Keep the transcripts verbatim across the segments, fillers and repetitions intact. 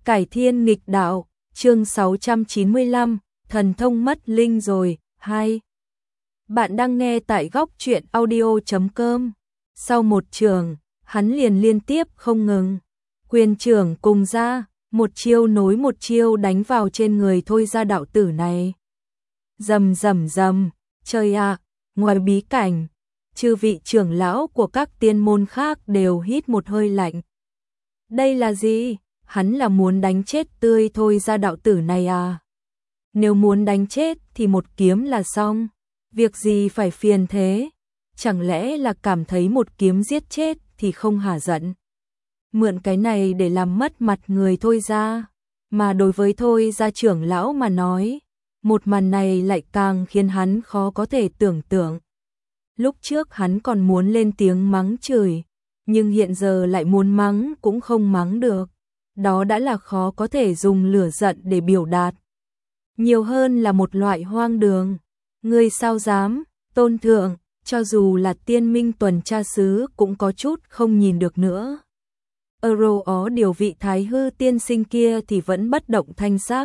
Cải thiên nghịch đạo, chương sáu trăm chín mươi lăm, thần thông mất linh rồi, hai. Bạn đang nghe tại góc truyện audio chấm com. Sau một trường, hắn liền liên tiếp không ngừng. Quyền trưởng cùng ra, một chiêu nối một chiêu đánh vào trên người Thôi Gia đạo tử này. Rầm rầm rầm, trời ạ, ngoài bí cảnh, chư vị trưởng lão của các tiên môn khác đều hít một hơi lạnh. Đây là gì? Hắn là muốn đánh chết tươi Thôi Gia đạo tử này à? Nếu muốn đánh chết thì một kiếm là xong, việc gì phải phiền thế? Chẳng lẽ là cảm thấy một kiếm giết chết thì không hả giận? Mượn cái này để làm mất mặt người Thôi Gia, mà đối với Thôi Gia trưởng lão mà nói, một màn này lại càng khiến hắn khó có thể tưởng tượng. Lúc trước hắn còn muốn lên tiếng mắng chửi, nhưng hiện giờ lại muốn mắng cũng không mắng được. Đó đã là khó có thể dùng lửa giận để biểu đạt. Nhiều hơn là một loại hoang đường. Ngươi sao dám, Tôn thượng, cho dù là tiên minh tuần tra sứ cũng có chút không nhìn được nữa. Euro ó điều vị thái hư tiên sinh kia thì vẫn bất động thanh sắc.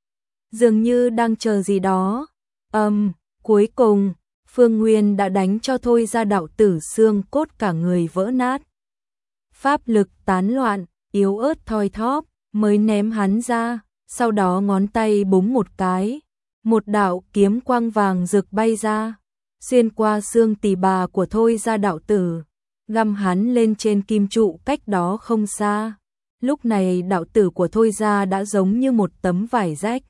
Dường như đang chờ gì đó. Âm, um, cuối cùng, Phương Nguyên đã đánh cho Thôi Gia đạo tử xương cốt cả người vỡ nát. Pháp lực tán loạn, yếu ớt thoi thóp, mới ném hắn ra, sau đó ngón tay búng một cái, một đạo kiếm quang vàng rực bay ra, xuyên qua xương tỳ bà của Thôi Gia đạo tử, găm hắn lên trên kim trụ cách đó không xa. Lúc này đạo tử của Thôi Gia đã giống như một tấm vải rách.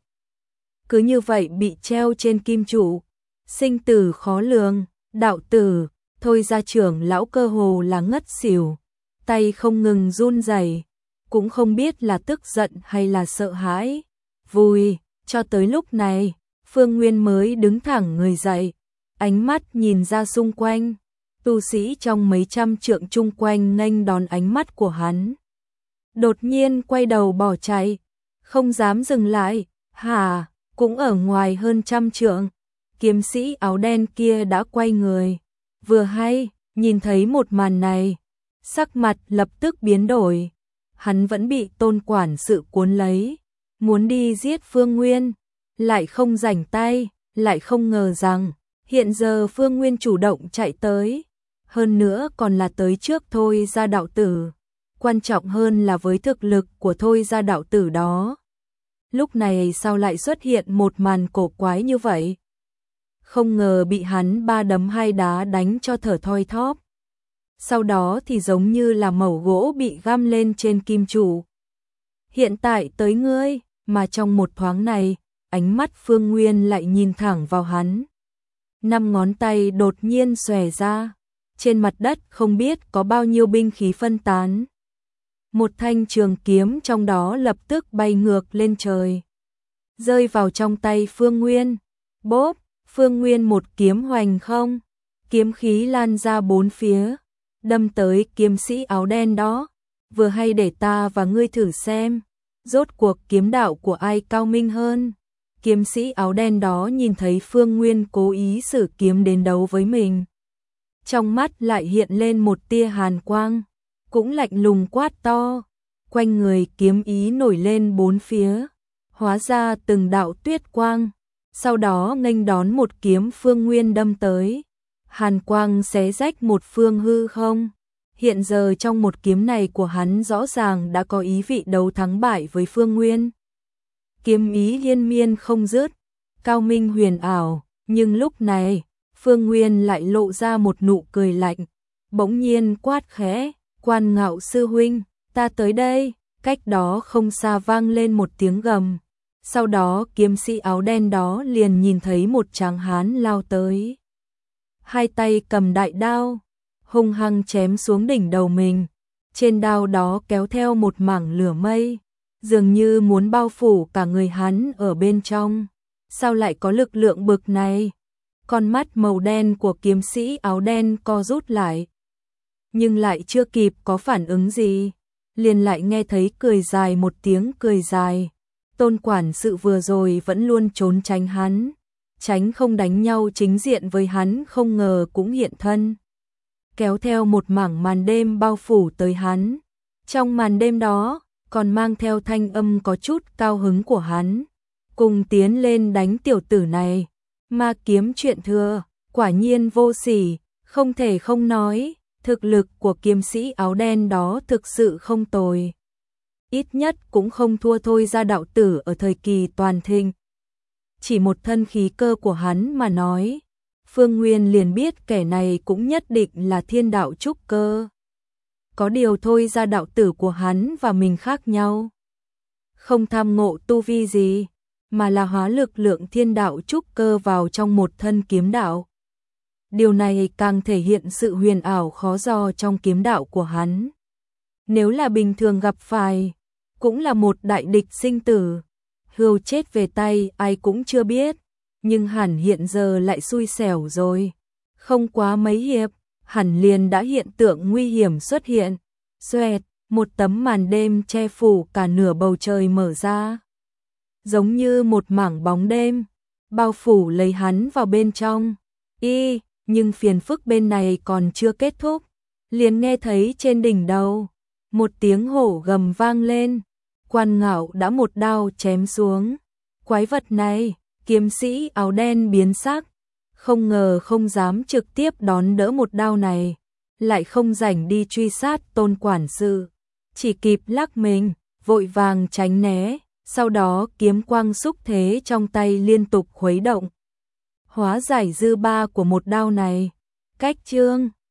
Cứ như vậy bị treo trên kim trụ, sinh tử khó lường, đạo tử, Thôi Gia trưởng lão cơ hồ là ngất xỉu, tay không ngừng run rẩy, cũng không biết là tức giận hay là sợ hãi, vui. Cho tới lúc này, Phương Nguyên mới đứng thẳng người dậy, ánh mắt nhìn ra xung quanh, tu sĩ trong mấy trăm trượng chung quanh nghênh đón ánh mắt của hắn. Đột nhiên quay đầu bỏ chạy, không dám dừng lại, hả, cũng ở ngoài hơn trăm trượng, kiếm sĩ áo đen kia đã quay người, vừa hay, nhìn thấy một màn này, sắc mặt lập tức biến đổi. Hắn vẫn bị Tôn quản sự cuốn lấy, muốn đi giết Phương Nguyên, lại không rảnh tay, lại không ngờ rằng, hiện giờ Phương Nguyên chủ động chạy tới, hơn nữa còn là tới trước Thôi Gia đạo tử, quan trọng hơn là với thực lực của Thôi Gia đạo tử đó. Lúc này sao lại xuất hiện một màn cổ quái như vậy? Không ngờ bị hắn ba đấm hai đá đánh cho thở thoi thóp. Sau đó thì giống như là mẩu gỗ bị găm lên trên kim trụ. Hiện tại tới ngươi, mà trong một thoáng này, ánh mắt Phương Nguyên lại nhìn thẳng vào hắn. Năm ngón tay đột nhiên xòe ra, trên mặt đất không biết có bao nhiêu binh khí phân tán. Một thanh trường kiếm trong đó lập tức bay ngược lên trời, rơi vào trong tay Phương Nguyên. Bốp, Phương Nguyên một kiếm hoành không, kiếm khí lan ra bốn phía, đâm tới kiếm sĩ áo đen đó. Vừa hay để ta và ngươi thử xem, rốt cuộc kiếm đạo của ai cao minh hơn. Kiếm sĩ áo đen đó nhìn thấy Phương Nguyên cố ý sử kiếm đến đấu với mình, trong mắt lại hiện lên một tia hàn quang, cũng lạnh lùng quát to, quanh người kiếm ý nổi lên bốn phía, hóa ra từng đạo tuyết quang, sau đó nghênh đón một kiếm Phương Nguyên đâm tới. Hàn quang xé rách một phương hư không. Hiện giờ trong một kiếm này của hắn rõ ràng đã có ý vị đấu thắng bại với Phương Nguyên. Kiếm ý liên miên không dứt, cao minh huyền ảo, nhưng lúc này, Phương Nguyên lại lộ ra một nụ cười lạnh, bỗng nhiên quát khẽ, Quan Ngạo sư huynh, ta tới đây. Cách đó không xa vang lên một tiếng gầm. Sau đó kiếm sĩ áo đen đó liền nhìn thấy một tráng hán lao tới, hai tay cầm đại đao, hung hăng chém xuống đỉnh đầu mình. Trên đao đó kéo theo một mảng lửa mây, dường như muốn bao phủ cả người hắn ở bên trong. Sao lại có lực lượng bực này? Con mắt màu đen của kiếm sĩ áo đen co rút lại, nhưng lại chưa kịp có phản ứng gì, liền lại nghe thấy cười dài một tiếng cười dài. Tôn quản sự vừa rồi vẫn luôn trốn tránh hắn, tránh không đánh nhau chính diện với hắn, không ngờ cũng hiện thân, kéo theo một mảng màn đêm bao phủ tới hắn. Trong màn đêm đó, còn mang theo thanh âm có chút cao hứng của hắn. Cùng tiến lên đánh tiểu tử này, ma kiếm chuyện thừa, quả nhiên vô sỉ, không thể không nói, thực lực của kiếm sĩ áo đen đó thực sự không tồi. Ít nhất cũng không thua Thôi Gia đạo tử ở thời kỳ toàn thịnh. Chỉ một thân khí cơ của hắn mà nói, Phương Nguyên liền biết kẻ này cũng nhất định là thiên đạo trúc cơ. Có điều Thôi Gia đạo tử của hắn và mình khác nhau. Không tham ngộ tu vi gì, mà là hóa lực lượng thiên đạo trúc cơ vào trong một thân kiếm đạo. Điều này càng thể hiện sự huyền ảo khó dò trong kiếm đạo của hắn. Nếu là bình thường gặp phải, cũng là một đại địch sinh tử. Hưu chết về tay ai cũng chưa biết, nhưng hẳn hiện giờ lại xui xẻo rồi. Không quá mấy hiệp, hẳn liền đã hiện tượng nguy hiểm xuất hiện. Xoẹt, một tấm màn đêm che phủ cả nửa bầu trời mở ra. Giống như một mảng bóng đêm, bao phủ lấy hắn vào bên trong. Y, nhưng phiền phức bên này còn chưa kết thúc. Liền nghe thấy trên đỉnh đầu, một tiếng hổ gầm vang lên. Quan Ngạo đã một đao chém xuống. Quái vật này, kiếm sĩ áo đen biến sắc. Không ngờ không dám trực tiếp đón đỡ một đao này. Lại không rảnh đi truy sát Tôn quản sự. Chỉ kịp lắc mình, vội vàng tránh né. Sau đó kiếm quang xúc thế trong tay liên tục khuấy động. Hóa giải dư ba của một đao này. Cách chương